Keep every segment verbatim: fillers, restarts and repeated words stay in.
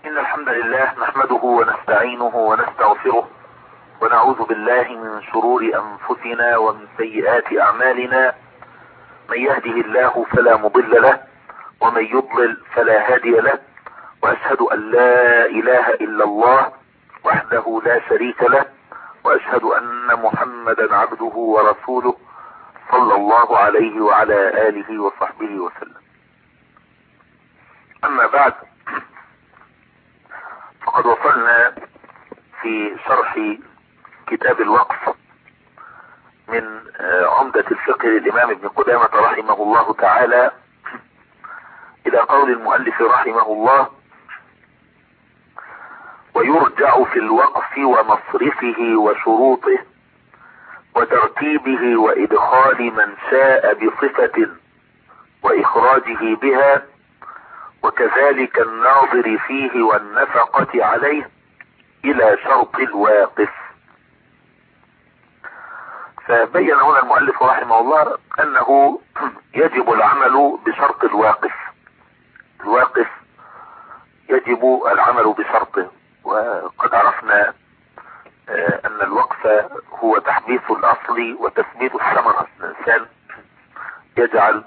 إن الحمد لله نحمده ونستعينه ونستغفره ونعوذ بالله من شرور أنفسنا ومن سيئات أعمالنا. من يهده الله فلا مضل له ومن يضلل فلا هادي له، وأشهد أن لا إله إلا الله وحده لا شريك له، وأشهد أن محمدا عبده ورسوله صلى الله عليه وعلى آله وصحبه وسلم. أما بعد، فقد وصلنا في شرح كتاب الوقف من عمدة الفقه للإمام ابن قدامة رحمه الله تعالى إلى قول المؤلف رحمه الله: ويرجع في الوقف ومصرفه وشروطه وترتيبه وإدخال من شاء بصفة وإخراجه بها، وكذلك الناظر فيه والنفقة عليه، إلى شرط الواقف. فبين هنا المؤلف رحمه الله أنه يجب العمل بشرط الواقف. الواقف يجب العمل بشرطه، وقد عرفنا أن الوقف هو تحديث الأصل وتثبيت الثمرة. الإنسان يجعل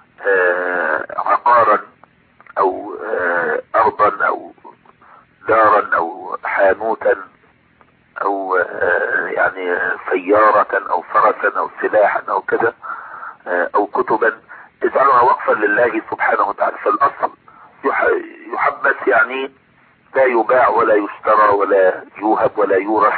عقارا أو أرضا أو دارا أو حانوتا أو يعني سيارة أو فرسا أو سلاحا أو كذا أو كتبا، يجعلها وقفا لله سبحانه وتعالى. فالأصل يحبس، يعني لا يباع ولا يشترى ولا يوهب ولا يورث،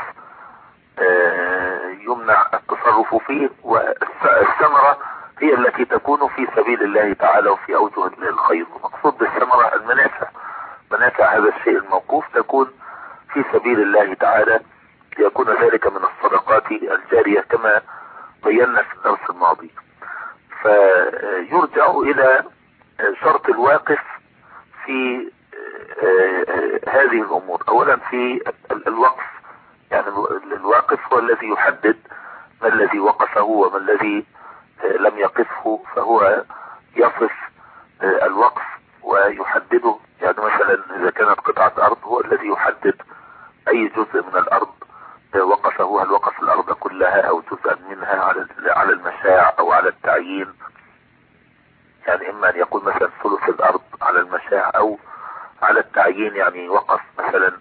يمنع التصرف فيه، والثمرة هي التي تكون في سبيل الله تعالى وفي أوجه الخير. المقصود بالثمرة المنافع، منافع هذا الشيء الموقوف تكون في سبيل الله تعالى، ليكون ذلك من الصدقات الجارية كما بينا في الدرس الماضي. فيرجع إلى شرط الواقف في هذه الأمور. أولا في الوقف، يعني الواقف هو الذي يحدد ما الذي وقفه وما الذي لم يقفه، فهو يصف الوقف ويحدده. يعني مثلا إذا كانت قطعة أرض، هو الذي يحدد أي جزء من الأرض وقفه، هل وقف الأرض كلها أو جزءا منها على على المشاع أو على التعيين. يعني إما أن يقول مثلا ثلث الأرض على المشاع أو على التعيين، يعني وقف مثلا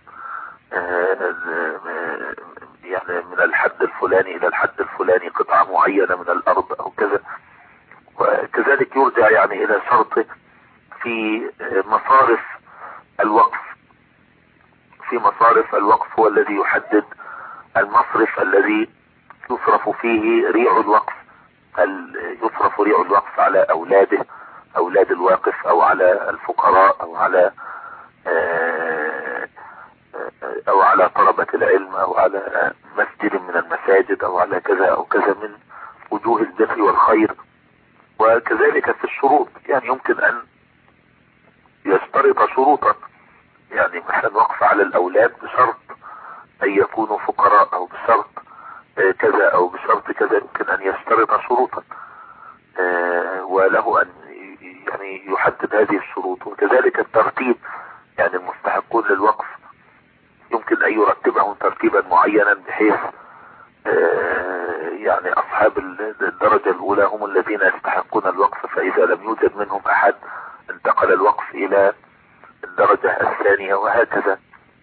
يعني من الحد الفلاني إلى الحد الفلاني قطعة معينة من الأرض أو كذا. وكذلك يرجع يعني إلى شرطه في مصارف الوقف. في مصارف الوقف هو الذي يحدد المصرف الذي يصرف فيه ريع الوقف. هل يصرف ريع الوقف على أولاده، أولاد الواقف، أو على الفقراء، أو على أو على طلبة العلم، أو على مسجد من المساجد، أو على كذا أو كذا من وجوه البر والخير. وكذلك في الشروط، يعني يمكن أن يشترط شروطا، يعني مثلا وقف على الأولاد بشرط أن يكونوا فقراء، أو بشرط كذا أو بشرط كذا، يمكن أن يشترط شروطا وله أن يعني يحدد هذه الشروط. وكذلك الترتيب، يعني المستحقون للوقف يمكن أن يرتبهم ترتيبا معينا، بحيث يعني أصحاب الدرجة الأولى هم الذين يستحقون الوقف، فإذا لم يوجد منهم أحد انتقل الوقف إلى الدرجة الثانية، وهكذا.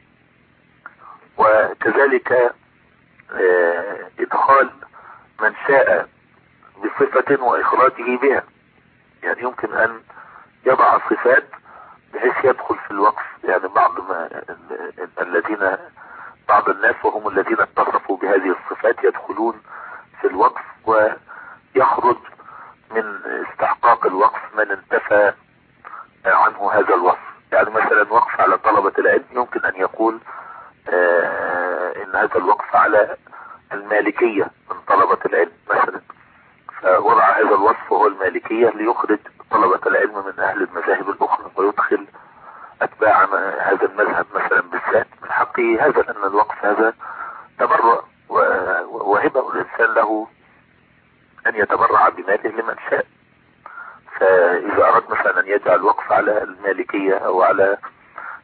وكذلك إدخال من شاء بصفة وإخراجه بها، يعني يمكن أن يضع صفات بحيث يدخل في الوقف. يعني بعض ما الذين بعض الناس وهم الذين اتصفوا بهذه الصفات يدخلون في الوقف، ويخرج من استحقاق الوقف من انتفى عنه هذا الوصف. يعني مثلا وقف على طلبة العلم، يمكن أن يقول آه إن هذا الوقف على المالكية من طلبة العلم مثلا، فوضع هذا الوصف وهو المالكية ليخرج طلبة العلم من أهل المذاهب الأخرى، ويدخل أتباع هذا المذهب مثلا بالذات من حقه هذا، لأن الوقف هذا تبرع وهبة الإنسان له أن يتبرع بماله لمن شاء. فإذا أراد مثلا أن يجعل وقف على المالكية أو على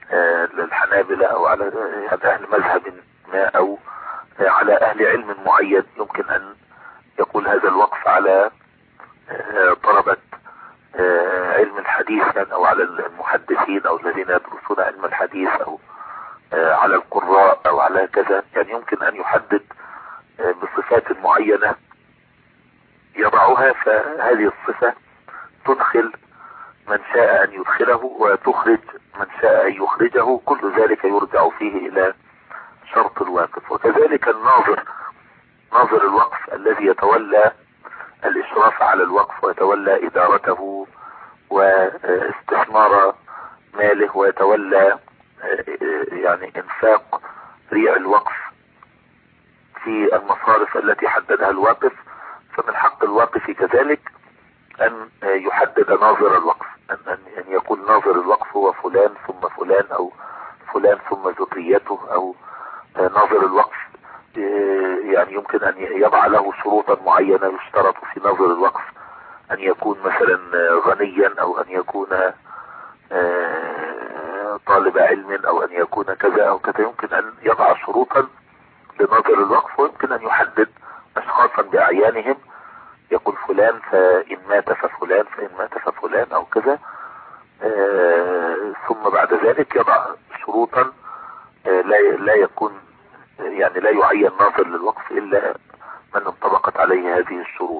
الحنابلة او على اهل مذهب ما او على اهل علم معين، يمكن ان يقول هذا الوقف على طلبة علم الحديث او على المحدثين او الذين يدرسون علم الحديث او على القراء او على كذا. يعني يمكن ان يحدد بصفات معينة يضعها، فهذه الصفة تدخل من شاء ان يدخله وتخرج من شاء ان يخرجه، كل ذلك يرجع فيه الى شرط الواقف. وكذلك الناظر، ناظر الوقف الذي يتولى الاشراف على الوقف ويتولى ادارته واستثمار ماله ويتولى يعني انفاق ريع الوقف في المصارف التي حددها الواقف، فمن حق الواقف كذلك ان يحدد ناظر الوقف، ان ان يقول ناظر الوقف هو فلان ثم فلان او فلان ثم ذريته، او ناظر الوقف يعني يمكن ان يضع له شروطا معينة. يشترط في ناظر الوقف ان يكون مثلا غنيا او ان يكون طالب علم او ان يكون كذا او كذا. يمكن ان يضع شروطا لناظر الوقف، ويمكن ان يحدد اشخاصا باعيانهم، يقول فلان فان مات ففلان فان مات ففلان او كذا. ثم بعد ذلك يضع شروطا لا لا يكون يعني لا يعين ناظر للوقف الا من انطبقت عليه هذه الشروط.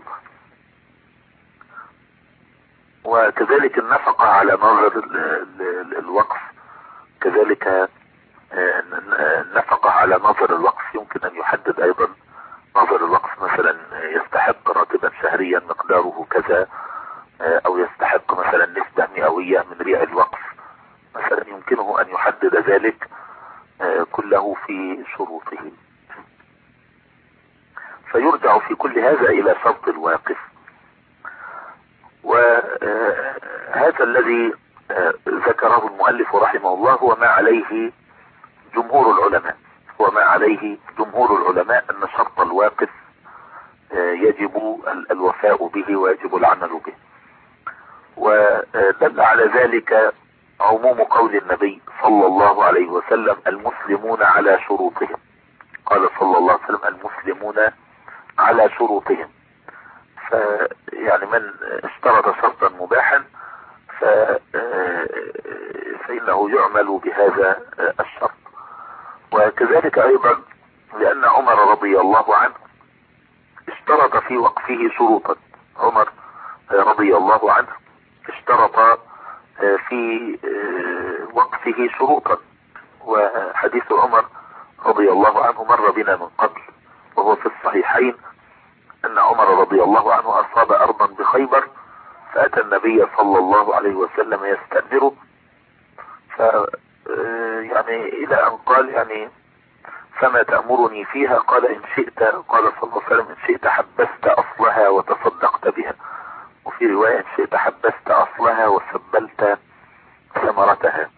وكذلك النفقة على ناظر الوقف، كذلك النفقة على ناظر الوقف يمكن ان يحدد ايضا ناظر الوقف مثلا يستحق راتبا شهريا مقداره كذا، او يستحق مثلا نسبة مئوية من ريع الوقف مثلا، يمكنه ان يحدد ذلك كله في شروطه. فيرجع في كل هذا الى شرط الواقف. وهذا الذي ذكره المؤلف رحمه الله هو ما عليه جمهور العلماء، هو ما عليه جمهور العلماء ان شرط الواقف يجب الوفاء به ويجب العمل به. ودل على ذلك عموم قول النبي صلى الله عليه وسلم: المسلمون على شروطهم. قال صلى الله عليه وسلم: المسلمون على شروطهم. فيعني من اشترط شرطا مباحا فإنه يعمل بهذا الشرط. وكذلك ايضا لان عمر رضي الله عنه اشترط في وقفه شروطا. عمر رضي الله عنه اشترط في وقفه شروطا، وحديث عمر رضي الله عنه مر بنا من قبل وهو في الصحيحين، ان عمر رضي الله عنه اصاب ارضا بخيبر، فاتى النبي صلى الله عليه وسلم يستأمره، ف يعني الى ان قال يعني فما تأمرني فيها؟ قال ان شئت، قال صلى الله عليه وسلم: ان شئت حبست اصلها وتصدقت بها، وفي رواية: ان شئت حبست اصلها وسبلت ثمرتها،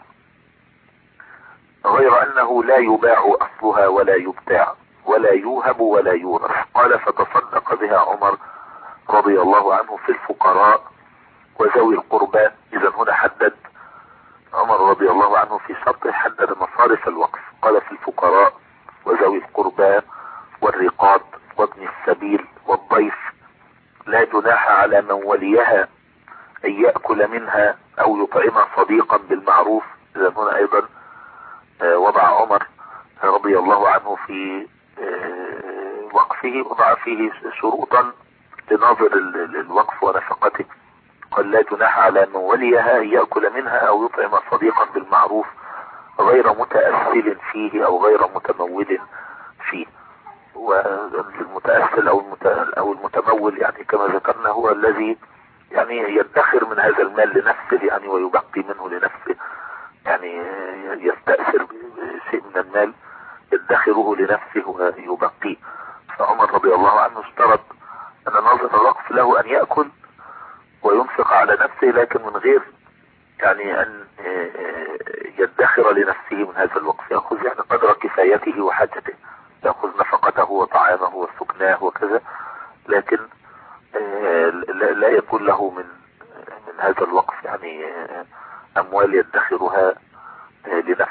غير انه لا يباع اصلها ولا يبتاع ولا يوهب ولا يورث. قال: فتصدق بها عمر رضي الله عنه في الفقراء وذوي القربى. اذا هنا حدد عمر رضي الله عنه في شرطه، حدد مصارف الوقف، قال: في الفقراء وذوي القربى والرقاب وابن السبيل والضيف، لا جناح على من وليها ان يأكل منها او يطعم صديقا بالمعروف. اذا هنا ايضا وضع عمر رضي الله عنه في وقفه، وضع فيه شروطا لناظر الوقف ونفقته. قال: لا جناح على من وليها ان يأكل منها او يطعم صديقا بالمعروف غير متأثل فيه او غير متمول فيه. والمتأثل او او المتمول يعني كما ذكرنا هو الذي يعني يدخر من هذا المال لنفسه يعني ويبقي منه لنفسه، يعني يستأثر بشيء من المال يدخره لنفسه ويبقيه. فعمر رضي الله عنه اشترط ان ناظر الوقف له ان يأكل وينفق على نفسه، لكن من غير يعني ان يدخر لنفسه من هذا الوقف، يأخذ يعني قدر كفايته وحاجته، يأخذ نفقته وطعامه وسكناه وكذا، لكن لا يكون له من من هذا الوقف يعني اموال يدخرها لنفسه.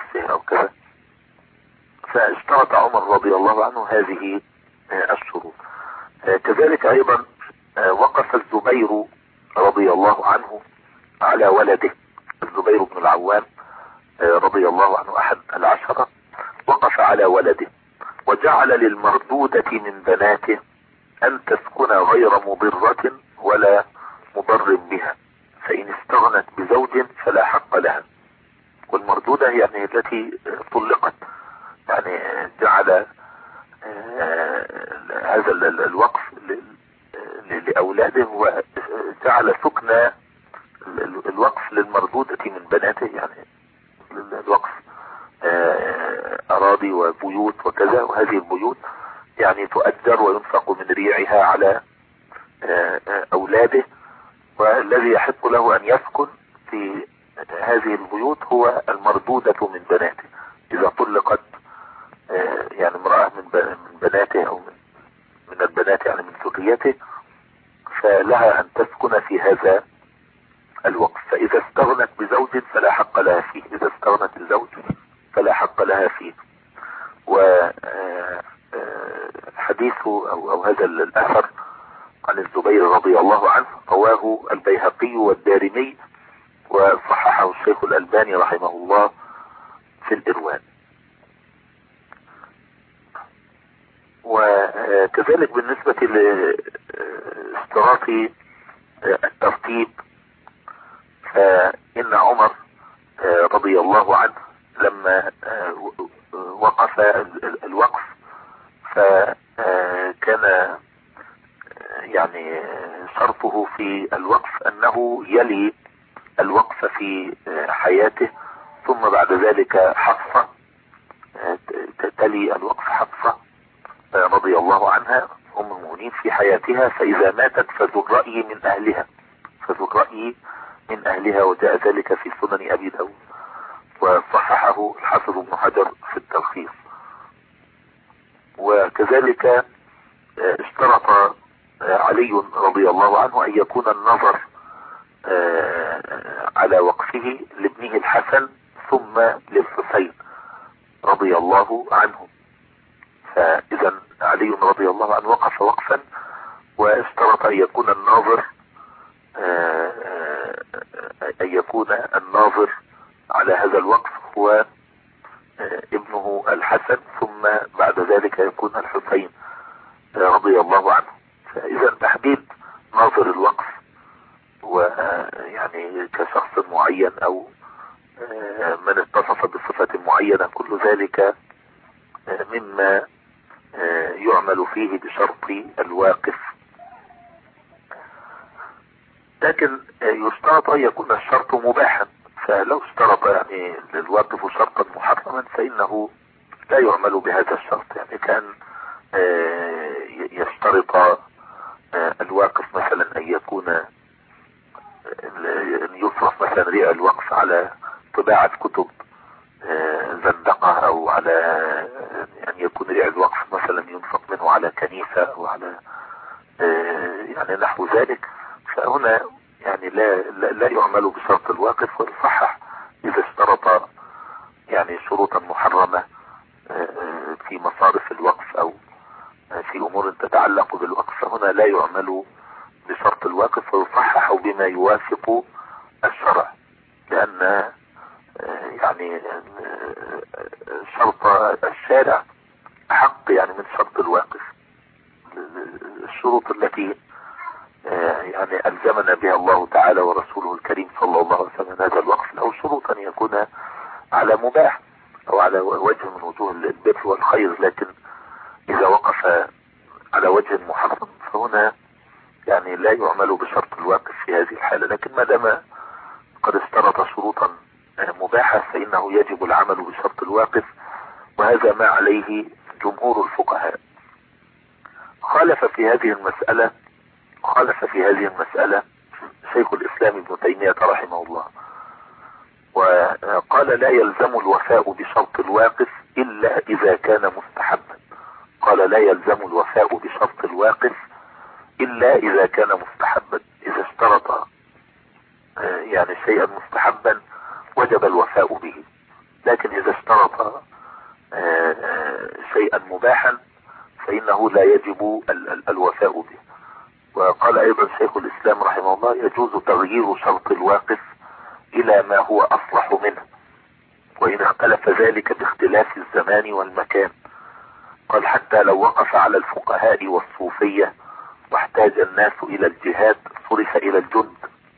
رضي الله عنه هذه الشروط. كذلك ايضا وقف الزبير رضي الله عنه على ولده. الزبير بن العوام رضي الله عنه احد العشرة، وقف على ولده وجعل للمردودة من بناته ان تسكن غير مضرة ولا مضر بها، فان استغنت بزوج فلا حق لها. والمردودة يعني التي طلقت، يعني جعل هذا الوقف لأولاده، وجعل سكن الوقف للمردودة من بناته، يعني الوقف أراضي وبيوت وكذا، وهذه البيوت يعني تؤجر وينفق من ريعها على أولاده، والذي يحق له أن يسكن في هذه البيوت هو المردودة من بناته. إذا طلقت يعني امرأة من بناته أو من من البنات يعني من ذريته، فلها أن تسكن في هذا الوقف. فإذا استغنت بزوج فلا حق لها فيه، إذا استغنت بزوج فلا حق لها فيه. وحديث أو, أو هذا الأثر عن الزبير رضي الله عنه رواه البيهقي والدارمي، وصححه الشيخ الألباني رحمه الله في الإرواء. وكذلك بالنسبة لاشتراط الترتيب، فإن عمر رضي الله عنه لما وقف الوقف فكان يعني شرطه في الوقف أنه يلي الوقف في حياته، ثم بعد ذلك حفصة تلي الوقف حفصة رضي الله عنها أم المؤمنين في حياتها، فإذا ماتت فذو الرأي من أهلها، فذو الرأي من أهلها. وجاء ذلك في سنن أبي داود، وصححه الحافظ ابن حجر في التلخيص. وكذلك اشترط علي رضي الله عنه أن يكون النظر على وقفه لابنه الحسن ثم للحسين رضي الله عنه. فإذا علي رضي الله عنه وقف وقفا واشترط أن يكون الناظر أن يكون الناظر على هذا الوقف هو ابنه الحسن، ثم بعد ذلك يكون الحسين رضي الله عنه. فإذا تحديد ناظر الوقف ويعني كشخص معين أو من اتصف بصفة معينة، كل ذلك مما يعمل فيه بشرط الواقف. لكن يشترط أن يكون الشرط مباحا، فلو اشترط يعني للواقف شرطا محرما فإنه لا يعمل بهذا الشرط. يعني كان يشترط الواقف مثلا أن يكون يصرف مثلا ريع الوقف على طباعة كتب زندقة، أو على أن يكون ريع الوقف مثلا ينفق منه على كنيسة أو على يعني نحو ذلك. فهنا يعني لا, لا, لا يعمل بشرط الواقف، ويصحح إذا اشترط يعني شروطا محرمة في مصارف الوقف أو في أمور تتعلق بالوقف، فهنا لا يعمل بشرط الواقف، ويصحح بما يوافق الشرع، لأن يعني شرط الشارع أحق يعني من شرط الواقف. الشروط التي يعني ألزمنا بها الله تعالى ورسوله الكريم صلى الله عليه وسلم هذا الوقف له شروط أن يكون على مباح أو على وجه من وجوه البر والخير، لكن إذا وقف على وجه محرم فهنا يعني لا يعمل بشرط الواقف في هذه الحالة. لكن ما دام قد اشترط شروطا مباحة فإنه يجب العمل بشرط الواقف، وهذا ما عليه جمهور الفقهاء. خالف في هذه المسألة خالف في هذه المسألة شيخ الإسلام ابن تيمية رحمه الله، وقال لا يلزم الوفاء بشرط الواقف إلا إذا كان مستحبا. قال لا يلزم الوفاء بشرط الواقف إلا إذا كان مستحبا. إذا اشترط يعني شيئا مستحبا وجب الوفاء به، لكن إذا اشترط شيئا مباحا فإنه لا يجب ال ال الوفاء به. وقال أيضا شيخ الإسلام رحمه الله: يجوز تغيير شرط الواقف إلى ما هو أصلح منه، وإن اختلف ذلك باختلاف الزمان والمكان. قال: حتى لو وقف على الفقهاء والصوفية واحتاج الناس إلى الجهاد صرف إلى الجند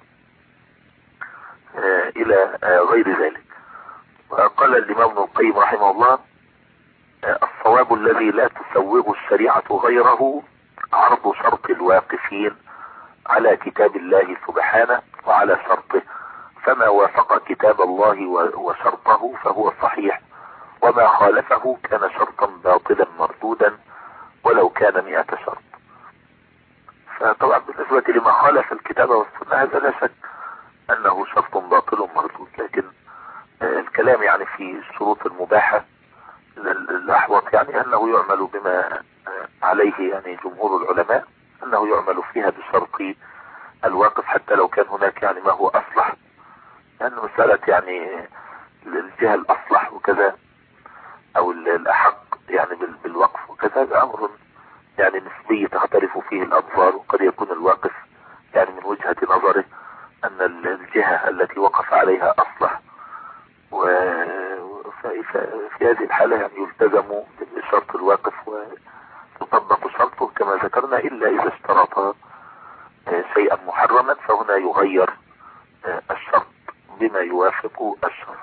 آه إلى آه غير ذلك. وقال الإمام ابن القيم رحمه الله: آه الصواب الذي لا تسوغ الشريعة غيره عرض شرط الواقفين على كتاب الله سبحانه وعلى شرطه، فما وافق كتاب الله وشرطه فهو صحيح، وما خالفه كان شرطا باطلا مردودا ولو كان مئة شرط. فطبعا بالنسبة لما خالف الكتاب والسنة هذا لا شك أنه شرط باطل مردود، لكن الكلام يعني في الشروط المباحة الأحوط يعني أنه يعمل بما عليه يعني جمهور العلماء، أنه يعمل فيها بشرط الواقف حتى لو كان هناك يعني ما هو أصلح، لأن مسألة يعني الجهة الأصلح وكذا أو الأحق يعني بالوقف وكذا هذا أمر يعني نسبي تختلف فيه الأنظار، وقد يكون الواقف يعني من وجهة نظره أن الجهة التي وقف عليها أصلح، وفي هذه الحالة يعني يلتزم بشرط الواقف ويطبق شرطه كما ذكرنا، إلا إذا اشترط شيئا محرما فهنا يغير الشرط بما يوافق الشرع.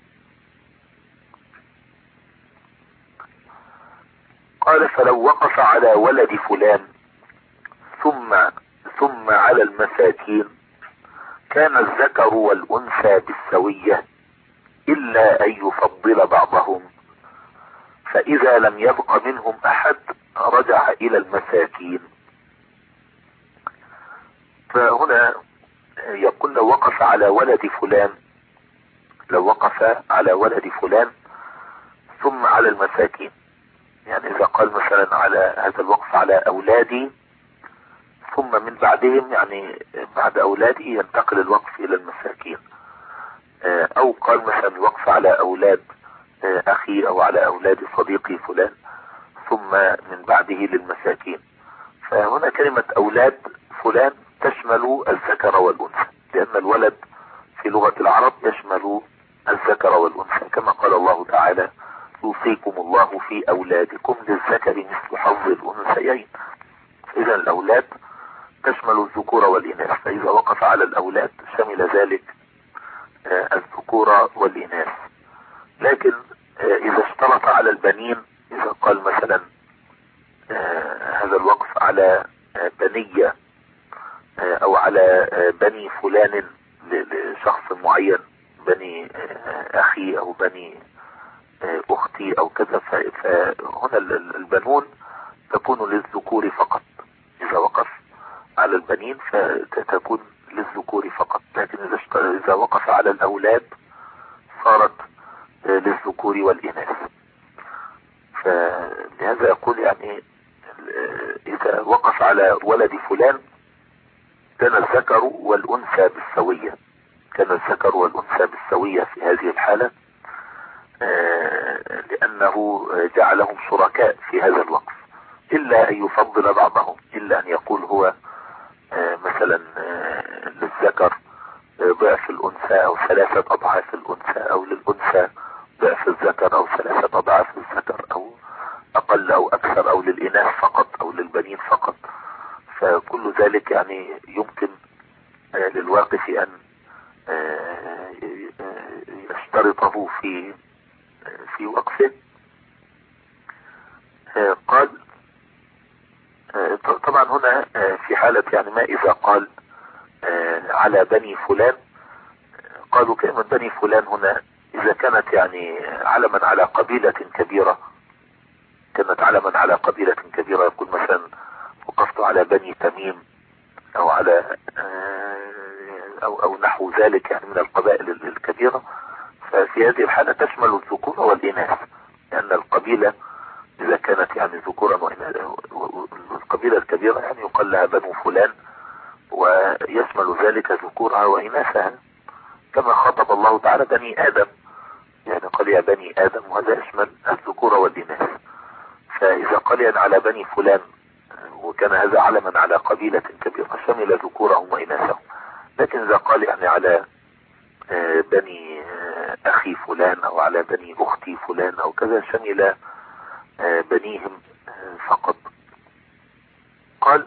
قال: فلو وقف على ولد فلان ثم ثم على المساكين كان الذكر والأنثى بالسوية إلا أن يفضل بعضهم، فإذا لم يبق منهم أحد رجع إلى المساكين. فهنا يقول: لو وقف على ولد فلان لو وقف على ولد فلان ثم على المساكين، يعني إذا قال مثلا على هذا الوقف على أولادي ثم من بعدهم يعني بعد أولادي ينتقل الوقف إلى المساكين، أو قال مثلا الوقف على أولاد أخي أو على أولاد صديقي فلان ثم من بعده للمساكين. فهنا كلمة أولاد فلان تشمل الذكر والأنثى، لأن الولد في لغة العرب يشمل الذكر والأنثى، كما قال الله تعالى: يوصيكم الله في أولادكم للذكر مثل حظ الأنثيين. إذا الأولاد تشمل الذكور والإناث، فإذا وقف على الأولاد شمل ذلك الذكور والإناث. لكن إذا اشترط على البنين، إذا قال مثلا هذا الوقف على بنية أو على بني فلان لشخص معين، بني أخي أو بني أختي أو كذا، فهنا البنون تكون للذكور فقط. إذا وقف على البنين فتكون للذكور فقط، لكن إذا وقف على الأولاد صارت للذكور والإناث. فلهذا يقول يعني إذا وقف على ولد فلان كان الذكر والأنثى بالسوية، كان الذكر والأنثى بالسوية في هذه الحالة، لأنه جعلهم شركاء في هذا الوقف، إلا أن يفضل بعضهم، إلا أن يقول هو مثلا للذكر ضعف الأنثى أو ثلاثة أضعاف الأنثى، أو للأنثى ضعف الذكر أو ثلاثة أضعاف الذكر، أو أقل أو أكثر، أو للإناث فقط أو للبنين فقط. فكل ذلك يعني يمكن للواقف أن يشترطه في في وقفه. قال طبعا هنا في حالة يعني ما إذا قال على بني فلان، قالوا كلمة بني فلان هنا إذا كانت يعني علما على قبيلة كبيرة، كانت علما على قبيلة كبيرة، يقول مثلا وقفت على بني تميم أو على أو أو نحو ذلك يعني من القبائل الكبيرة، ففي هذه الحالة تشمل الذكور والإناث، لأن القبيلة إذا كانت يعني ذكورا وإناثا، القبيلة الكبيرة يعني يقال لها بنو فلان، ويشمل ذلك ذكورها وإناثها، كما خاطب الله تعالى بني آدم، يعني قال يا بني آدم، وهذا يشمل الذكور والإناث. فإذا قال يعني على بني فلان وكان هذا علما على قبيلة كبيرة شمل ذكورهم وإناثهم. لكن إذا قال يعني على بني أخي فلان أو على بني أختي فلان أو كذا شمل بنيهم فقط. قال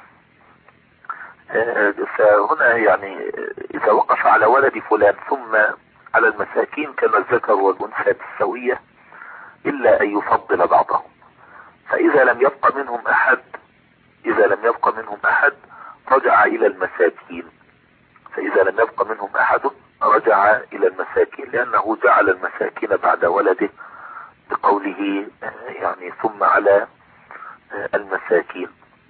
فهنا يعني إذا وقف على ولد فلان ثم على المساكين كان الذكر والأنثى بالسوية إلا أن يفضل بعضهم. فإذا لم يبق منهم أحد إذا لم يبق منهم أحد رجع إلى المساكين فإذا لم يبق منهم أحد رجع إلى المساكين لأنه جعل المساكين بعد ولده بقوله يعني ثم على المساكين.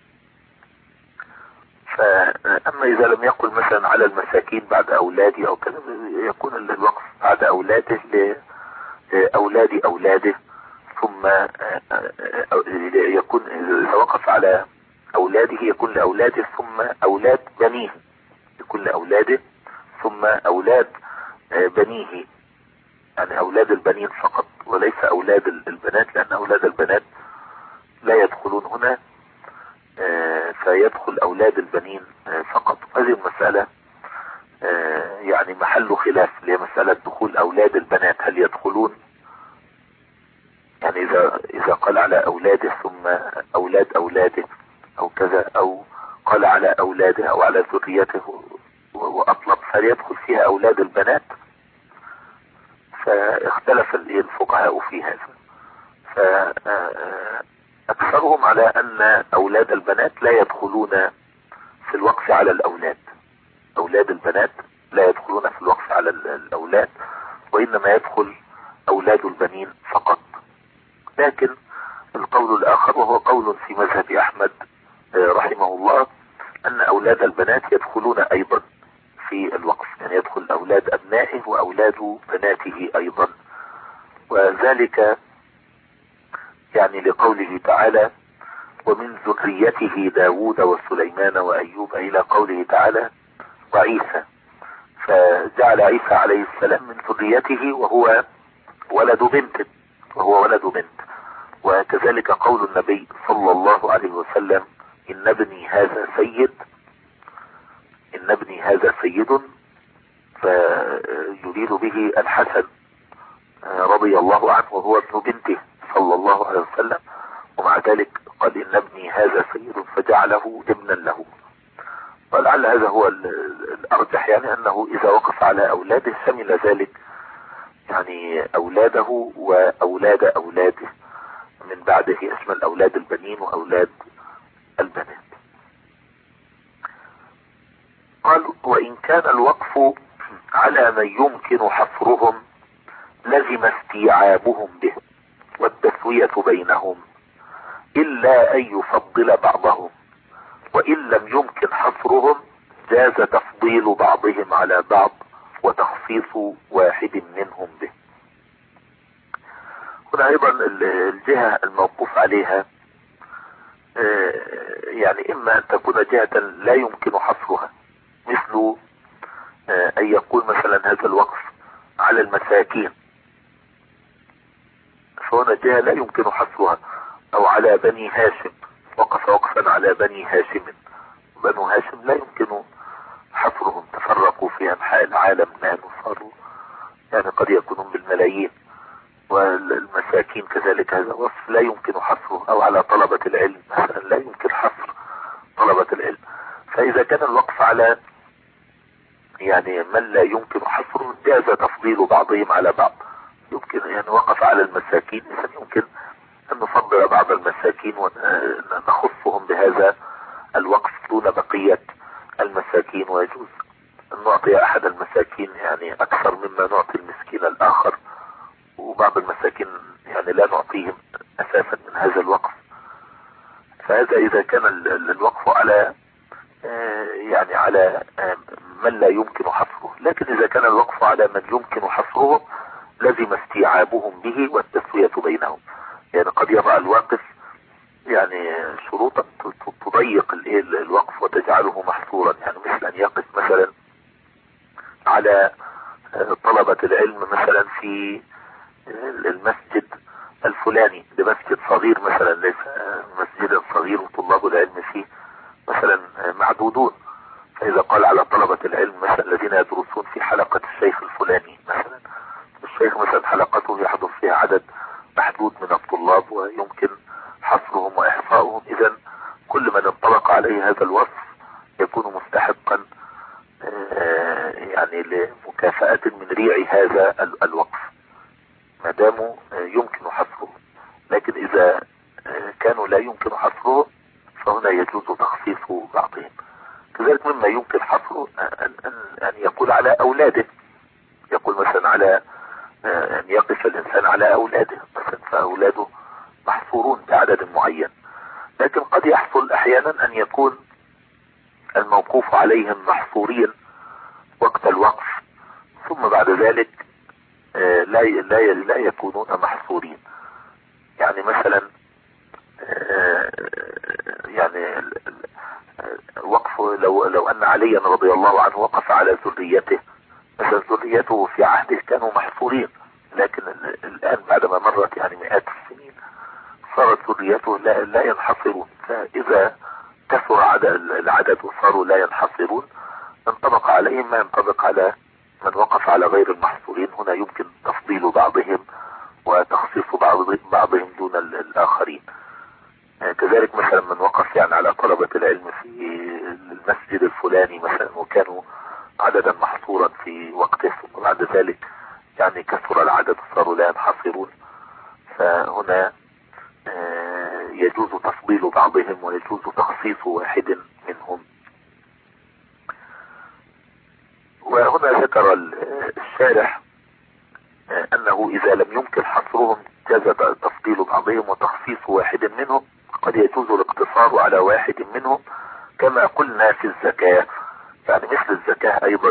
فأما إذا لم يقل مثلا على المساكين بعد أولادي أو كذا يكون الوقف بعد أولاده لأولاد أولاده ثم يكون إذا وقف على أولاده يكون لأولاده ثم أولاد بنيه يكون لأولاده ثم أولاد بنيه يعني أولاد البنين فقط وليس أولاد البنات لأن أولاد البنات لا يدخلون هنا فيدخل أولاد البنين فقط. هذه المسألة يعني محل خلاف اللي هي مسألة دخول أولاد البنات هل يدخلون يعني إذا إذا قال على أولاده ثم أولاد أولاده أو كذا أو قال على أولاده أو على ذريته وأطلق هل يدخل فيها أولاد البنات. فاختلف الفقهاء في هذا فأكثرهم على أن أولاد البنات لا يدخلون في الوقف على الأولاد أولاد البنات لا يدخلون في الوقف على الأولاد وإنما يدخل أولاد البنين فقط. لكن القول الآخر وهو قول في مذهب أحمد رحمه الله أن أولاد البنات يدخلون أيضا في الوقف يعني يدخل أولاد أبنائه وأولاد بناته أيضا وذلك يعني لقوله تعالى ومن ذريته داود وسليمان وأيوب إلى قوله تعالى وعيسى فجعل عيسى عليه السلام من ذريته وهو ولد بنت وهو ولد بنت. وكذلك قول النبي صلى الله عليه وسلم إن ابني هذا سيد إن ابني هذا سيد فيريد به الحسن رضي الله عنه وهو ابن بنته صلى الله عليه وسلم ومع ذلك قال إن ابني هذا سيد فجعله ابنا له. ولعل هذا هو الأرجح يعني أنه إذا وقف على أولاده شمل ذلك يعني أولاده وأولاد أولاده من بعده يشمل أولاد البنين وأولاد البنات. قال وإن كان الوقف على من يمكن حصرهم لزم استيعابهم به والتسوية بينهم إلا أن يفضل بعضهم وإن لم يمكن حصرهم جاز تفضيل بعضهم على بعض وتخصيص واحد منهم به. هنا أيضا الجهة الموقوف عليها يعني إما أن تكون جهة لا يمكن حصرها مثل أن يقول مثلا هذا الوقف على المساكين فهنا جهة لا يمكن حصرها أو على بني هاشم وقف وقفا على بني هاشم بنو هاشم لا يمكن حصرهم تفرقوا في أنحاء العالم الآن وصاروا يعني قد يكونون بالملايين والمساكين كذلك هذا وصف لا يمكن حصره أو على طلبة العلم مثلا لا يمكن حصر طلبة العلم. فإذا كان الوقف على يعني من لا يمكن حصره جاز تفضيل بعضهم على بعض يمكن يعني وقف على المساكين مثلا يمكن أن نفضل بعض المساكين ونخصهم بهذا الوقف دون بقية المساكين ويجوز أن نعطي أحد المساكين يعني أكثر مما نعطي المسكين الآخر وبعض المساكين يعني لا نعطيهم أساسا من هذا الوقف. فهذا إذا كان الوقف على يعني على من لا يمكن حصره. لكن إذا كان الوقف على من يمكن حصره لزم استيعابهم به والتسوية بينهم يعني قد يضع الواقف يعني شروطا تضيق الوقف وتجعله محصورا يعني مثل أن يقف مثلا على طلبة العلم مثلا في المسجد الفلاني لمسجد صغير مثلا، ليس مسجدا صغير وطلاب العلم فيه مثلا معدودون، فإذا قال على طلبة العلم مثلا الذين يدرسون في حلقة الشيخ الفلاني مثلا، الشيخ مثلا حلقته يحضر فيها عدد محدود من الطلاب ويمكن حصرهم وإحصاؤهم، إذا كل من انطبق عليه هذا الوصف يكون مستحقا يعني لمكافأة من ريع هذا الوقف ما داموا يمكن حصره. لكن إذا كانوا لا يمكن حصره فهنا يجوز تخصيص بعضهم. كذلك مما يمكن حصره أن, أن, أن يقول على أولاده، يقول مثلا على أن يقف الإنسان على أولاده مثلا، فأولاده محصورون بعدد معين. لكن قد يحصل أحيانا أن يكون الموقوف عليهم محصورين وقت الوقف، ثم بعد ذلك لا لا لا يكونون محصورين. يعني مثلا يعني وقف لو لو أن عليا رضي الله عنه وقف على ذريته مثلا، ذريته في عهده كانوا محصورين، لكن الآن بعدما مرت يعني مئات السنين صارت ذريته لا, لا ينحصرون. فإذا كثر عدد العدد وصاروا لا ينحصرون انطبق عليهم ما ينطبق على من وقف على غير المحصورين. هنا يمكن تفضيل بعضهم وتخصيص بعض بعضهم دون الآخرين. كذلك مثلا من وقف يعني على طلبة العلم في المسجد الفلاني مثلا وكانوا عددا محصورا في وقته، ثم بعد ذلك يعني كثر العدد وصاروا لا ينحصرون، فهنا يجوز تفضيل بعضهم ويجوز تخصيص واحد منهم. وهنا ذكر الشارح أنه إذا لم يمكن حصرهم جاز تفضيل بعضهم وتخصيص واحد منهم. قد يجوز الاقتصار على واحد منهم كما قلنا في الزكاة، يعني مثل الزكاة أيضا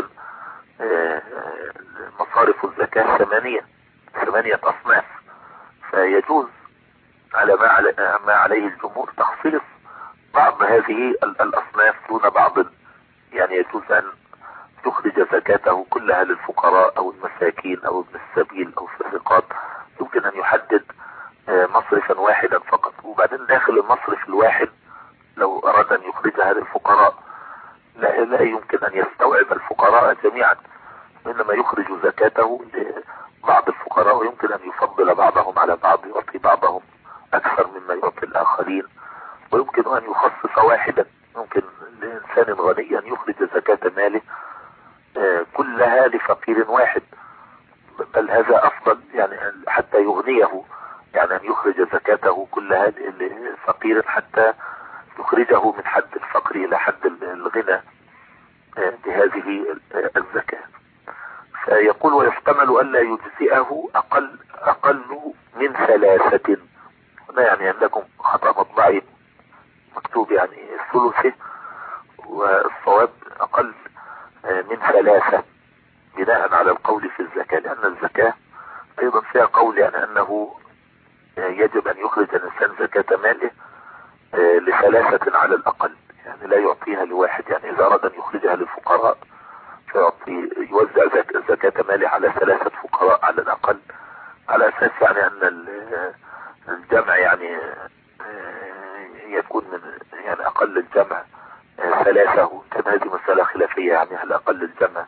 مصارف الزكاة ثمانية ثمانية أصناف، فيجوز على ما, علي ما عليه الجمهور تخصيص بعض هذه الأصناف دون بعض. يعني يجوز أن تخرج زكاته كلها للفقراء أو المساكين أو ابن السبيل أو الفسقات، يمكن أن يحدد مصرفا واحدا فقط، وبعدين داخل المصرف الواحد لو أراد أن يخرجها للفقراء لا, لا يمكن أن يستوعب الفقراء جميعا، إنما يخرج زكاته لبعض الفقراء، ويمكن أن يفضل بعضهم على بعض، يعطي بعضهم أكثر مما يعطي الآخرين، ويمكن أن يخصص واحدا. يمكن لإنسان غني أن يخرج زكاة ماله كلها لفقير واحد، بل هذا أفضل يعني حتى يغنيه، يعني أن يخرج زكاته كلها لفقير حتى يخرجه من حد الفقر إلى حد الغنى بهذه الزكاة. فيقول ويحتمل ألا يجزئه أقل أقل من ثلاثة. هنا يعني عندكم خطأ مطبعي مكتوب يعني ثلثه، والصواب أقل من ثلاثة بناء على القول في الزكاة، لأن الزكاة أيضا فيها قول يعني أنه يجب أن يخرج الإنسان زكاة ماله لثلاثة على الأقل، يعني لا يعطيها لواحد. يعني إذا أراد أن يخرجها للفقراء فيعطي يوزع زكاة ماله على ثلاثة فقراء على الأقل، على أساس يعني أن الجمع يعني يكون من يعني أقل الجمع ثلاثة. كان هذه مسألة خلافية، يعني هل أقل الجمع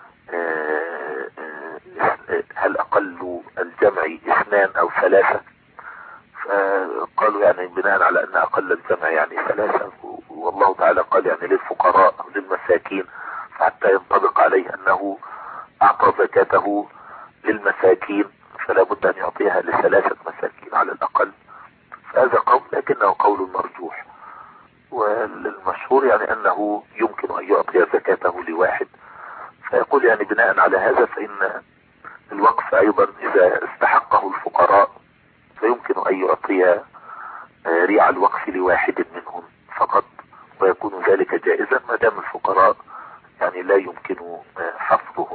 هل أقل الجمع اثنان أو ثلاثة؟ فقالوا يعني بناء على أن أقل الجمع يعني ثلاثة، والله تعالى قال يعني للفقراء أو للمساكين، حتى ينطبق عليه أنه أعطى زكاته للمساكين فلا بد أن يعطيها لثلاثة مساكين على الأقل. فهذا قول لكنه قول مرجوح، والمشهور يعني أنه يمكن أن يعطي زكاته لواحد. فيقول يعني بناء على هذا فإن الوقف أيضا إذا استحقه الفقراء فيمكن أن يعطي ريع الوقف لواحد منهم فقط، ويكون ذلك جائزا ما دام الفقراء يعني لا يمكن حفظهم.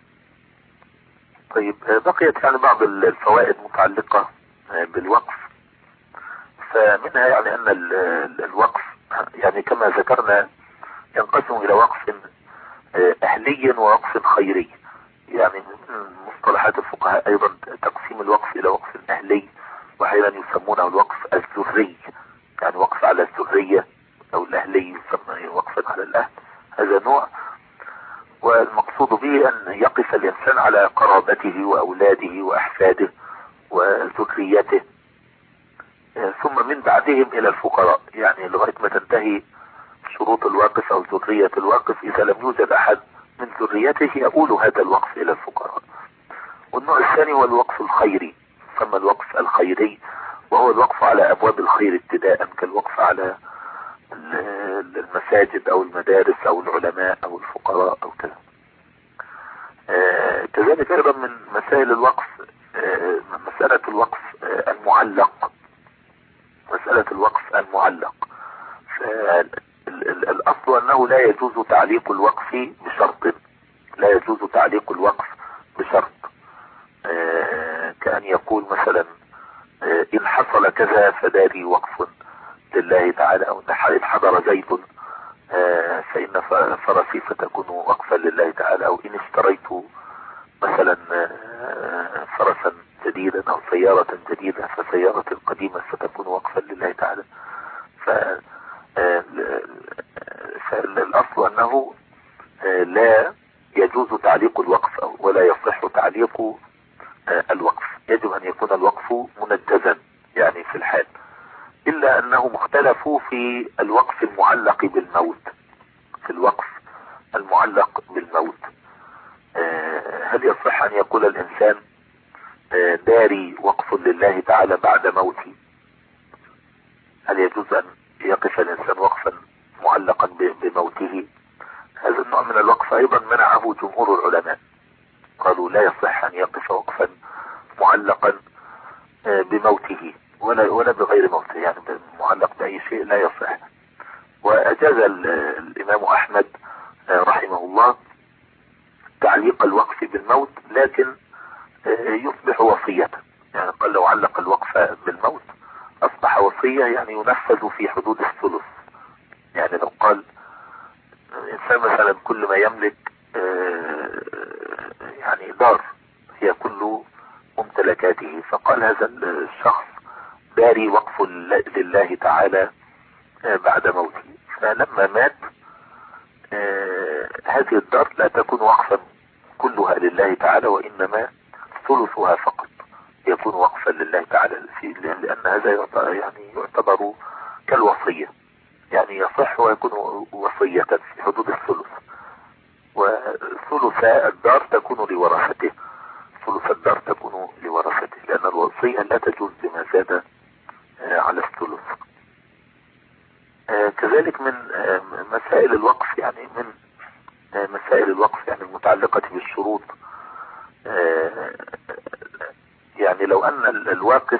طيب بقيت يعني بعض الفوائد متعلقة بالوقف، فمنها يعني أن الوقف يعني كما ذكرنا ينقسم إلى وقف أهلي ووقف خيري. يعني من مصطلحات الفقهاء أيضا تقسيم الوقف إلى وقف أهلي وأحيانا يسمونه الوقف الذري، يعني وقف على الذرية أو الأهلي يسمى وقفا على الأهل، هذا نوع. والمقصود به أن يقف الإنسان على قرابته وأولاده وأحفاده وذريته، ثم من بعدهم إلى الفقراء، يعني لغاية ما تنتهي شروط الواقف أو ذرية الواقف. إذا لم يوجد أحد من ذريته يؤول هذا الوقف إلى الفقراء. والنوع الثاني هو الوقف الخيري، يسمى الوقف الخيري، وهو الوقف على أبواب الخير ابتداء، كالوقف على المساجد أو المدارس أو العلماء أو الفقراء أو كذا. آه كذلك أيضا من مسائل الوقف آه مسألة الوقف آه المعلق. مسألة الوقف المعلق الأصل أنه لا يجوز تعليق الوقف بشرط، لا يجوز تعليق الوقف بشرط. آه كأن يقول مثلا آه إن حصل كذا فداري وقف لله تعالى، أو إن حضر زيد آه فإن فرسي ستكون وقفا لله تعالى، أو إن اشتريت مثلا آه فرسا جديدا أو سيارة جديدة فسيارة قديمة ستكون وقفا لله تعالى. ف فالأصل أنه لا يجوز تعليق الوقف ولا يصح تعليق الوقف، يجب أن يكون الوقف منجزا يعني في الحال، إلا أنه مختلف في الوقف المعلق بالموت. في الوقف المعلق بالموت هل يصح أن يقول الإنسان داري وقف لله تعالى بعد موتي؟ هل يجوز أن يقف الإنسان وقفا معلقا بموته؟ هذا النوع من الوقف أيضا منعه جمهور العلماء، قالوا لا يصح أن يقف وقفا معلقا بموته ولا ولا بغير موته، يعني معلق بأي شيء لا يصح. وأجاز الإمام أحمد رحمه الله تعليق الوقف بالموت، لكن يصبح وصية، يعني قال لو علق الوقف بالموت أصبح وصية، يعني ينفذ في حدود الثلث. يعني لو قال إنسان مثلا كل ما يملك يعني دار هي كل ممتلكاته، فقال هذا الشخص داري وقف لله تعالى بعد موته، فلما مات هذه الدار لا تكون وقفا كلها لله تعالى، وإنما ثلثها فقط يكون وقفا لله تعالى، لأن هذا يعني يعتبر كالوصية، يعني يصح ويكون وصية في حدود الثلث، وثلث الدار تكون لورثته، ثلث الدار تكون لورثته، لأن الوصية لا تجوز بما زاد على الثلث. كذلك من مسائل الوقف، يعني من مسائل الوقف يعني المتعلقة بالشروط، يعني لو أن الواقف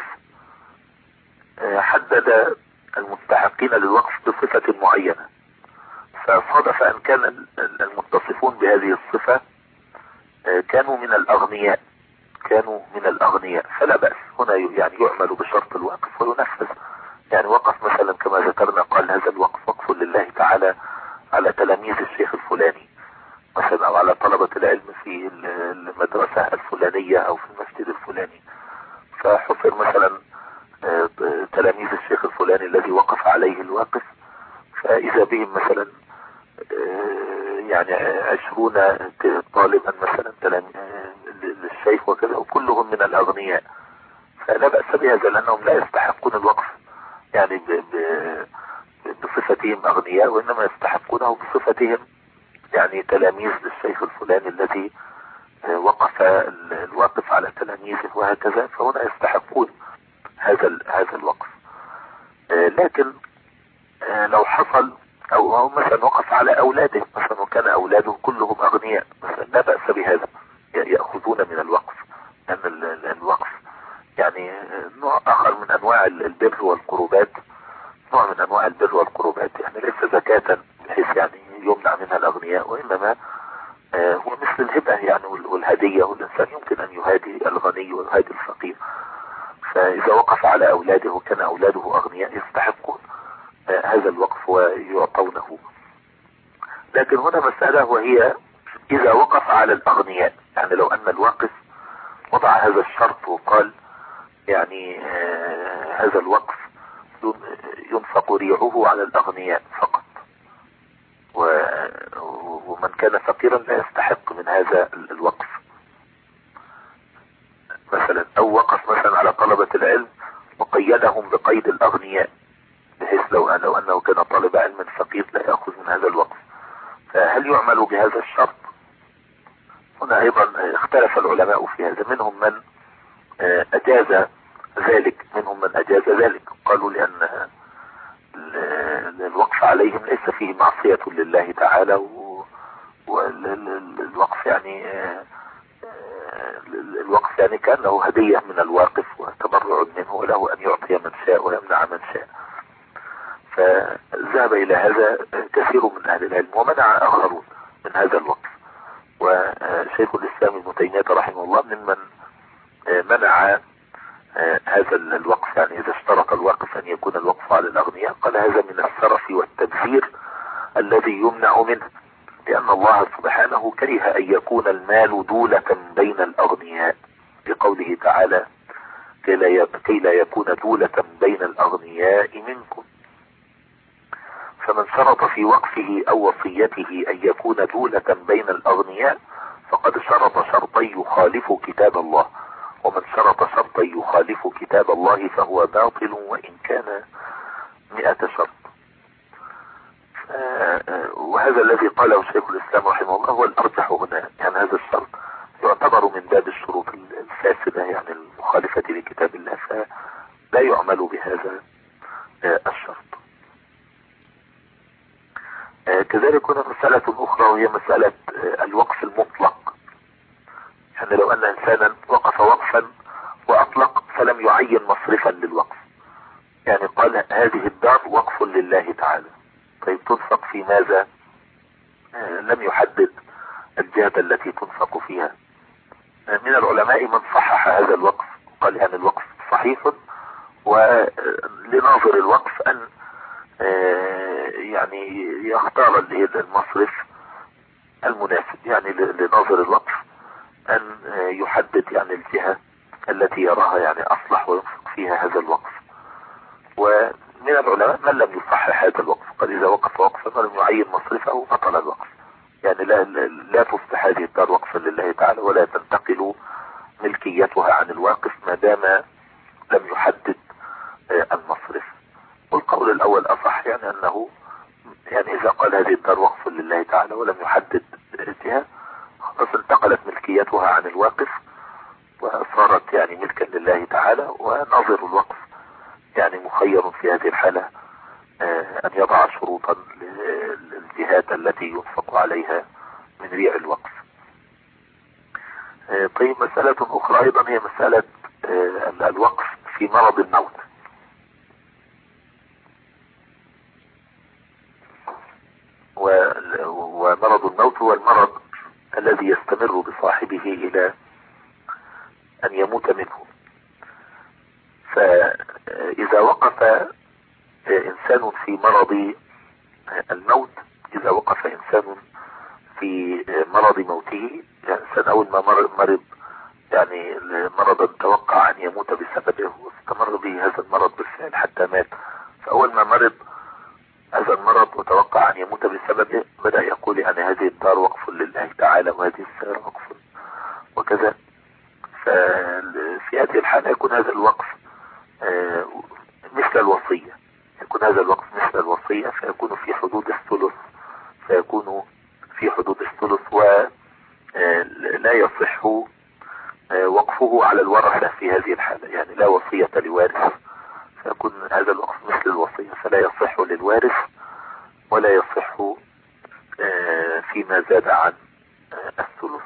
حدد المستحقين للوقف بصفة معينة، فصادف أن كان المتصفون بهذه الصفة كانوا من الأغنياء، كانوا من الأغنياء فلا بأس، هنا يعني يعمل بشرط الوقف وينفذ. يعني وقف مثلا كما ذكرنا، قال هذا الوقف وقف لله تعالى على تلاميذ الشيخ الفلاني مثلا، أو على طلبة العلم في المدرسة الفلانية أو في المسجد الفلاني، فحصر مثلا تلاميذ الشيخ الفلاني الذي وقف عليه الواقف، فإذا بهم مثلا يعني عشرون طالبا مثلا للشيخ وكذا، وكلهم من الأغنياء، فلا بأس بهذا لأنهم لا يستحقون الوقف يعني بصفتهم أغنياء، وإنما يستحقونه بصفتهم يعني تلاميذ للشيخ الفلاني الذي وقف الواقف على تلاميذه وهكذا، فهنا يستحقون هذا هذا الوقف. لكن لو حصل أو مثلا وقف على أولاده مثلا، وكان أولاده كلهم أغنياء مثلا، لا بأس بهذا، يأخذون من الوقف، لأن الوقف يعني نوع آخر من أنواع البر والقربات، نوع من أنواع البر والقربات، يعني ليس زكاة بحيث يعني يمنع منها الأغنياء، وإنما هو مثل الهبة يعني والهدية، والإنسان يمكن أن يهادي الغني ويهادي الفقير. فإذا وقف على أولاده وكان أولاده أغنياء يستحقون هذا الوقف ويعطونه. لكن هنا مسألة، وهي إذا وقف على الأغنياء، يعني لو أن الواقف وضع هذا الشرط وقال يعني آه هذا الوقف ينفق ريعه على الأغنياء فقط، ومن كان فقيرا لا يستحق من هذا الوقف. مثلا أو وقف مثلا على طلبة العلم وقيدهم بقيد الأغنياء، بحيث لو أنه, أنه كان طالب علم فقير لا يأخذ من هذا الوقف. فهل يعمل بهذا الشرط؟ هنا أيضا اختلف العلماء في هذا، منهم من أجاز ذلك، منهم من أجاز ذلك، قالوا لأن الوقف عليهم ليس فيه معصية لله تعالى، والوقف يعني الوقف يعني كأنه هدية من الواقف وتبرع منه، وله أن يعطي من شاء ويمنع من شاء. فذهب إلى هذا كثير من أهل العلم ومنع آخرون من هذا الوقف. وشيخ الإسلام ابن تيمية رحمه الله ممن منع هذا الوقف، يعني إذا اشترط الوقف أن يكون الوقف على الأغنياء قال هذا من السرف والتبذير الذي يمنع منه، لأن الله سبحانه كره أن يكون المال دولة بين الأغنياء، بقوله تعالى كي لا يكون دولة بين الأغنياء منكم. فمن شرط في وقفه أو وصيته أن يكون دولة بين الأغنياء فقد شرط شرطا يخالف كتاب الله، ومن شرط شرطا يخالف كتاب الله فهو باطل وإن كان مئة شرط. وهذا الذي قاله شيخ الإسلام رحمه الله هو الأرجح هنا، يعني هذا الشرط يعتبر من باب الشروط الفاسدة، يعني المخالفة لكتاب الله، فلا يعمل بهذا الشرط. كذلك هنا مسألة أخرى وهي مسألة الوقف المطلق، يعني لو أن إنسانا وقف وقفا وأطلق فلم يعين مصرفا للوقف، يعني قال هذه الدار وقف لله تعالى، طيب تنفق في ماذا؟ لم يحدد الجهة التي تنفق فيها. من العلماء من صحح هذا الوقف، قال يعني الوقف صحيح، ولناظر الوقف أن يعني يختار المصرف المناسب، يعني لناظر الوقف أن يحدد يعني الجهة التي يراها يعني أصلح وينفق فيها هذا الوقف. ومن العلماء من لم يصحح هذا الوقف، قال إذا وقف وقفا ولم يعين مصرفه بطل الوقف، يعني لا, لا تفتح هذه الدار وقفا لله تعالى ولا تنتقل ملكيتها عن الواقف ما دام لم يحدد المصرف. والقول الأول أصح، يعني أنه يعني إذا قال هذه الدار وقف لله تعالى ولم يحدد الجهة خلاص انتقلت ملكيتها عن الواقف وصارت يعني ملكا لله تعالى، وناظر الوقف يعني مخير في هذه الحالة أن يضع شروطا للجهات التي ينفق عليها من ريع الوقف. طيب مسألة أخرى أيضا هي مسألة الوقف في مرض الموت. ومرض الموت هو المرض الذي يستمر بصاحبه إلى أن يموت منه. فإذا وقف إنسان في مرض الموت، إذا وقف إنسان في مرض موته، يعني إنسان أول ما مرض يعني مرضا توقع أن يموت بسببه واستمر به هذا المرض بالفعل حتى مات، فأول ما مرض هذا المرض وتوقع أن يموت بسببه بدأ يقول يعني هذه الدار وقف لله تعالى وهذه السيارة وقف وكذا. ففي هذه الحالة يكون هذا الوقف مثل الوصية، يكون هذا الوقف مثل الوصية، فيكون في حدود الثلث، فيكون في حدود الثلث ولا يصح وقفه على الورثة في هذه الحالة، يعني لا وصية لوارث، فيكون هذا الوقف مثل الوصية، فلا يصح للوارث ولا يصح فيما زاد عن الثلث،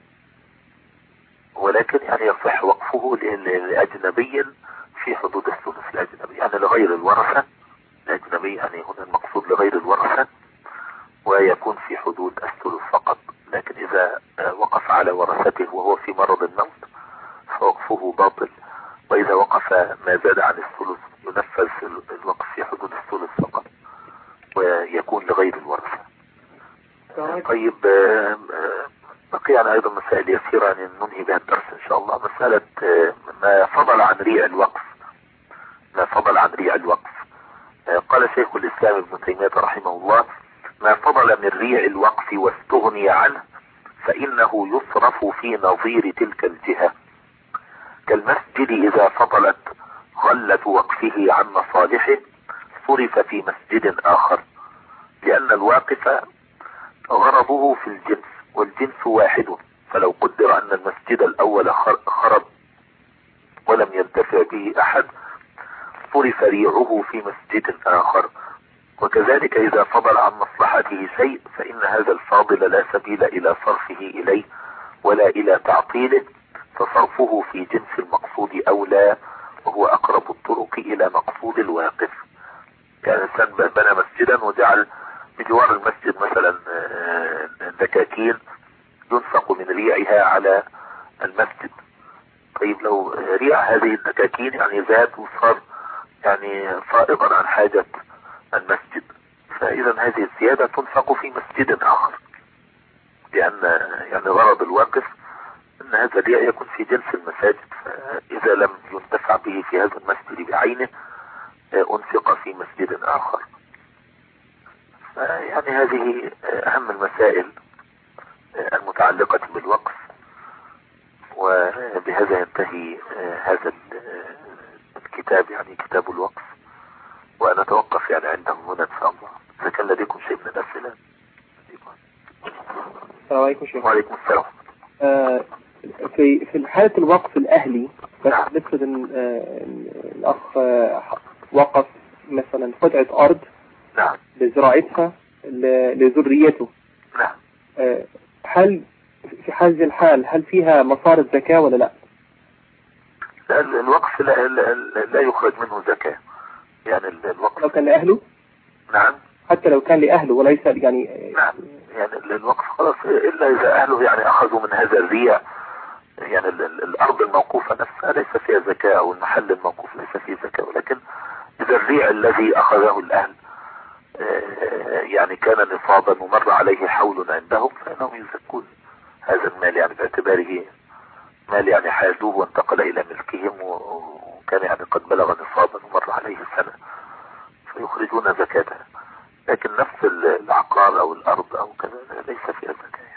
ولكن يعني يصح وقفه لأجنبي في حدود الثلث الأجنبي، يعني لغير الورثة. الأجنبي يعني هنا المقصود لغير الورثة، ويكون في حدود الثلث فقط. لكن إذا وقف على ورثته وهو في مرض الموت فوقفه باطل، وإذا وقف ما زاد عن الثلث ينفذ الوقف في حدود الثلث فقط ويكون لغير الورثة. طيب بقي أيضا مسائل يسيرة يعني ننهي بها الدرس إن شاء الله. مسألة ما فضل عن ريع الوقف ما فضل عن ريع الوقف قال شيخ الإسلام ابن تيمية رحمه الله: ما فضل من ريع الوقف واستغني عنه فإنه يصرف في نظير تلك الجهة، كالمسجد إذا فضلت غلة وقفه عن مصالحه صرف في مسجد آخر، لأن الواقف غرضه في الجنس والجنس واحد، فلو قدر أن المسجد الأول خرب ولم ينتفع به أحد صرف ريعه في مسجد آخر. وكذلك إذا فضل عن مصلحته شيء فإن هذا الفاضل لا سبيل إلى صرفه إليه ولا إلى تعطيله، فصرفه في جنس المقصود أولى، وهو أقرب الطرق إلى مقصود الواقف. كان الإنسان بنى مسجدا وجعل بجوار المسجد مثلا دكاكين ينفق من ريعها على المسجد. طيب لو ريع هذه الدكاكين يعني زاد وصار يعني فائضا عن حاجة المسجد، فإذا هذه الزيادة تنفق في مسجد آخر، لأن يعني غرض الواقف أن هذا الريع يكون في جنس المساجد، فإذا لم ينتفع به في هذا المسجد بعينه أنفق في مسجد آخر. يعني هذه أهم المسائل المتعلقة بالوقف، وبهذا ينتهي هذا الكتاب يعني كتاب الوقف، ونتوقف يعني عندهم هنا إن شاء الله. إذا كان لديكم شيء من الأسئلة. السلام عليكم شيخ. وعليكم السلام. آه في في حالة الوقف الأهلي بس نفرض إن الأخ وقف مثلا قطعة أرض نعم لزراعتها لذريته. نعم. آه هل في هذه الحال هل فيها مصارف زكاة ولا لا؟ لا الوقف لا, لا, لا يخرج منه زكاة، يعني الوقف لو كان لأهله. نعم. حتى لو كان لأهله وليس يعني. نعم يعني الوقف خلاص إلا إذا أهله يعني أخذوا من هذا الريع، يعني الأرض الموقوفة نفسها ليس فيها زكاة، أو المحل الموقوف ليس فيه زكاة، ولكن إذا الريع الذي أخذه الأهل يعني كان نصابا ومر عليه حول عندهم فإنهم يزكون هذا المال، يعني باعتباره مال يعني حازوه وانتقل إلى ملكهم وكان يعني قد بلغ نصابا ومر عليه سنة، فيخرجون زكاته. لكن نفس العقار أو الأرض أو كذا ليس فيها زكاة.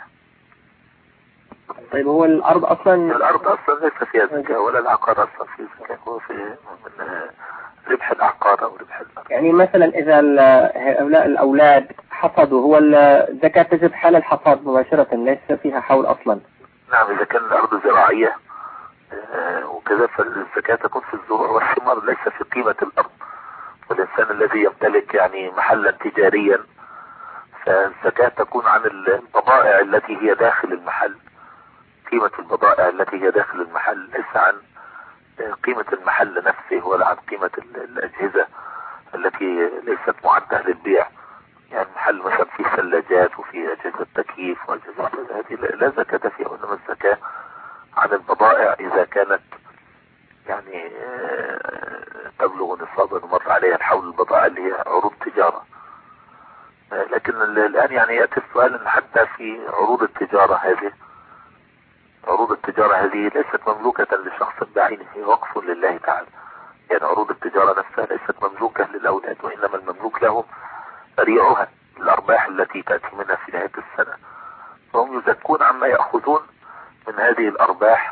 طيب هو الأرض أصلا الأرض أصلا ليس فيها زكاة ولا العقار أصلا فيه زكاة، هو في من ربح العقار أو ربح الأرض. يعني مثلا إذا هؤلاء الأولاد حصدوا، هو الزكاة تجب حال الحصاد مباشرة ليس فيها حول أصلا. نعم إذا كان الأرض زراعية وكذا فالزكاة تكون في الزروع والثمار ليس في قيمة الأرض. والإنسان الذي يمتلك يعني محلا تجاريا فالزكاة تكون عن البضائع التي هي داخل المحل، قيمة البضائع التي هي داخل المحل، ليس عن قيمة المحل نفسه ولا عن قيمة الأجهزة التي ليست معدة للبيع. يعني محل مثلا فيه ثلاجات وفيه أجهزة تكييف وأجهزة هذه لا زكاة فيها، وإنما الزكاة عن البضائع إذا كانت يعني تبلغ نصابا ومر عليها الحول، البضائع اللي هي عروض تجارة. لكن الآن يعني يأتي السؤال أن حتى في عروض التجارة هذه عروض التجارة هذه ليست مملوكة لشخص بعينه، هي وقف لله تعالى. يعني عروض التجارة نفسها ليست مملوكة للأولاد، وإنما المملوك لهم ريعها، الأرباح التي تأتي منها في نهاية السنة، فهم يزكون عما يأخذون من هذه الأرباح.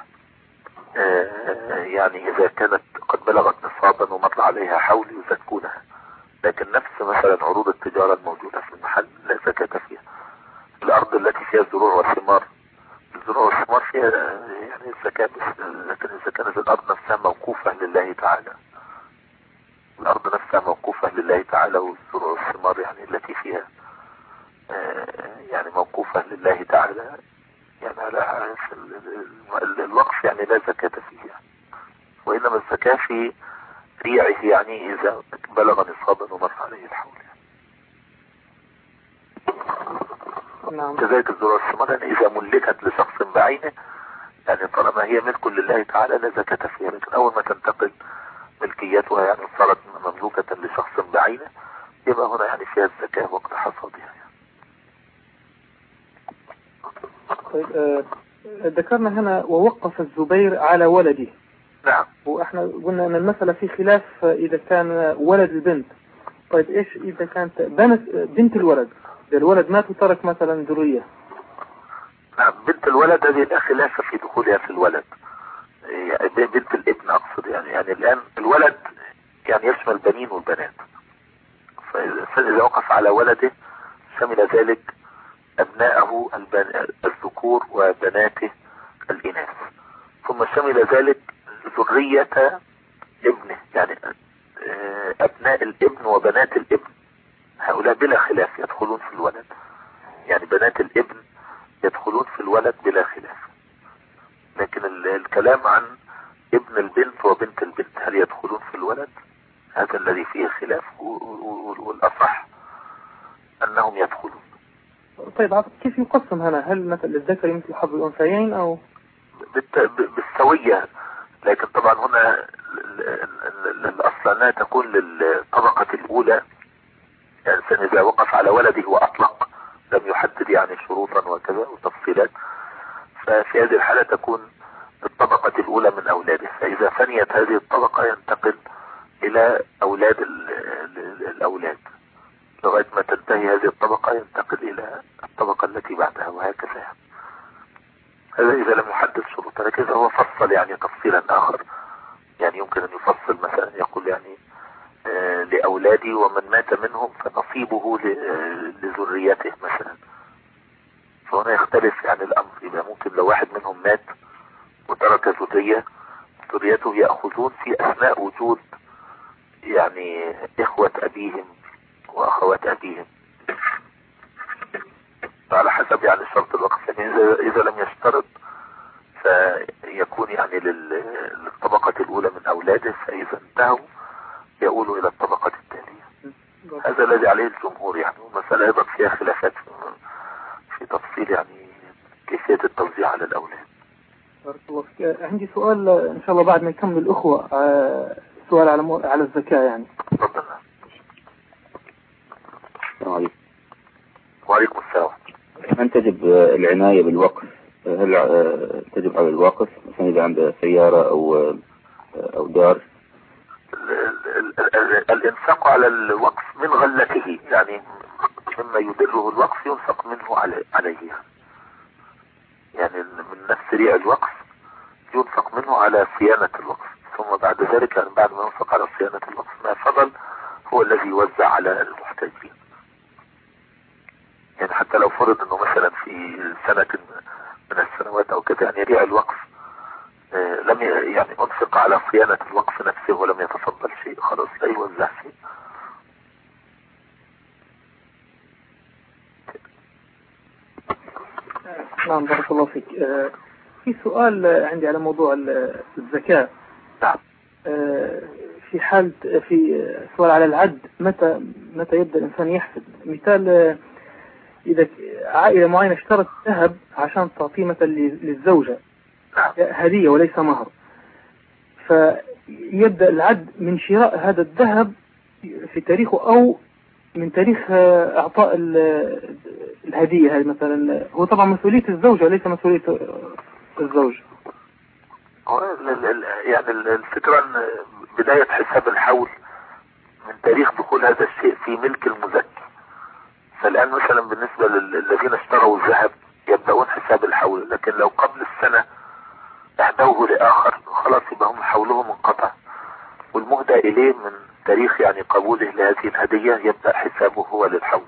يعني إذا كانت قد بلغت نصابا ومر عليها حول يزكونها. لكن نفس مثلا عروض التجارة الموجودة في المحل لا زكاة فيها. الأرض التي فيها زروع وثمار، الزروع والثمار فيها يعني الزكاة، لكن إذا كانت الأرض نفسها موقوفة لله تعالى، الأرض نفسها موقوفة لله تعالى والزروع والثمار يعني التي فيها يعني موقوفة لله تعالى، يعني على الوقف يعني لا زكاة فيها، وإنما الزكاة في ريعه يعني إذا بلغ نصابا ومر عليه الحول. نعم. كذلك الزروع والثمار يعني إذا ملكت لشخص بعينه، يعني طالما هي ملك لله تعالى لا زكاة فيها، لكن أول ما تنتقل ملكيتها يعني صارت مملوكة لشخص بعينه يبقى هنا يعني فيها الزكاة وقت حصادها يعني. طيب آه ذكرنا هنا ووقف الزبير على ولده. نعم. واحنا قلنا ان المسألة في خلاف اذا كان ولد البنت. طيب ايش اذا كانت بنت بنت الولد، اذا الولد مات وترك مثلا ذرية؟ نعم، بنت الولد هذه لا خلاف في دخولها في الولد، يعني بنت الابن اقصد، يعني يعني الان الولد يعني يشمل بنين والبنات، فاذا وقف على ولده شمل ذلك ابناءه الذكور وبناته الاناث، ثم شمل ذلك ذرية ابنه، يعني ابناء الابن وبنات الابن هؤلاء بلا خلاف يدخلون في الولد، يعني بنات الابن يدخلون في الولد بلا خلاف. لكن الكلام عن ابن البنت وبنت البنت هل يدخلون في الولد، هذا الذي فيه خلاف، والأصح أنهم يدخلون. طيب كيف يقسم هنا؟ هل مثل الذكر مثل حظ الأنثيين أو بالسوية؟ لكن طبعا هنا الأصل أنها تكون للطبقة الأولى، يعني إذا وقف على ولده وأطلق لم يحدد يعني شروطا وكذا وتفصيلات، ففي هذه الحالة تكون الطبقة الأولى من أولاده، فإذا فنيت هذه الطبقة ينتقل إلى أولاد الأولاد لغاية ما تنتهي هذه الطبقة ينتقل إلى الطبقة التي بعدها، وهكذا. هذا إذا لم يحدد شروطا، لكن إذا هو فصل يعني تفصيلا آخر، يعني يمكن أن يفصل مثلا يقول يعني آه لأولادي ومن مات منهم فنصيبه لذريته مثلا، فهنا يختلف يعني الأمر. يبقى ممكن لو واحد منهم مات وترك ذرية، ذريته يأخذون في أثناء وجود يعني إخوة أبيهم وأخوات أبيهم على حسب يعني شرط الوقف. لكن إذا, إذا لم يشترط فيكون يعني للطبقة الأولى من أولاده، فإذا انتهوا يقولوا إلى الطبقة التالية. هذا الذي عليه الجمهور يعني، والمسألة أيضا فيها خلافات في تفصيل يعني كيفية التوزيع على الأولاد. بارك الله فيك. عندي سؤال إن شاء الله بعد ما نكمل الأخوة، سؤال على مو... على الزكاة يعني. تفضل. السلام عليكم. وعليكم السلام. من تجب العناية بالوقف؟ هل تجب على الواقف مثلا إذا عنده سيارة أو أو دار؟ الإنفاق على الوقف من غلته، يعني مما يدره الوقف ينفق منه عليه، يعني من نفس ريع الوقف ينفق منه على صيانة الوقف، ثم بعد ذلك يعني بعد ما ينفق على صيانة الوقف ما فضل هو الذي يوزع على المحتاجين. يعني حتى لو فرض انه مثلا في سنة من السنوات او كده يعني ريع الوقف آه لم يعني انفق على صيانة الوقف نفسه ولم يتفضل شيء، خلاص لا يوزع شيء. نعم بارك الله فيك. آه في سؤال عندي على موضوع الزكاة. نعم. آه في حال في سؤال على العد، متى متى يبدأ الإنسان يحسب؟ مثال آه إذا عائلة معينة اشترت ذهب عشان تعطيه مثلا للزوجة هدية وليس مهر، فيبدأ العد من شراء هذا الذهب في تاريخه أو من تاريخ اعطاء الهدية هذه مثلا. هو طبعا مسؤولية الزوجة ليس مسؤولية الزوج. يعني الفكرة ان بداية حساب الحول من تاريخ دخول هذا الشيء في ملك المزكي. فالآن مثلا بالنسبة للذين اشتروا الذهب يبدأون حساب الحول، لكن لو قبل السنة اهدوه لآخر خلاص يبقى هم حولهم انقطع، والمهدى إليه من تاريخ يعني قبوله لهذه الهدية يبدأ حسابه هو للحول.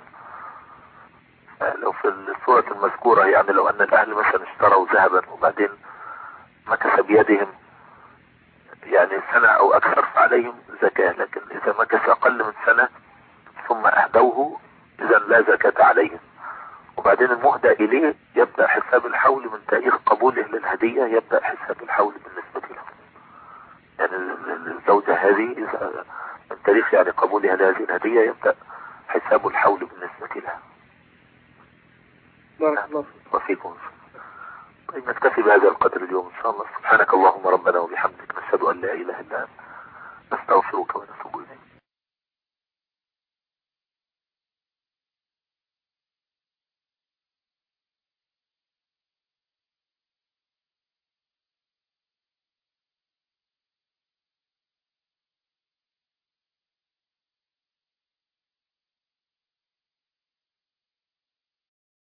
لو في الصورة المذكورة يعني لو أن الأهل مثلا اشتروا ذهبا وبعدين مكث بيدهم يعني سنة أو أكثر فعليهم زكاة، لكن إذا مكث أقل من سنة ثم أهدوه إذا لا زكاة عليهم. وبعدين المهدى إليه يبدأ حساب الحول من تاريخ قبوله للهدية، يبدأ حساب الحول بالنسبة له. يعني الزوجة هذه إذا من تاريخ يعني قبولها لهذه الهدية يبدأ حساب الحول بالنسبة لها. بارك الله فيك. وفيكم. طيب نكتفي بهذا القدر اليوم إن شاء الله. سبحانك اللهم ربنا وبحمدك نشهد أن لا إله إلا أنت نستغفرك ونتوب إليك.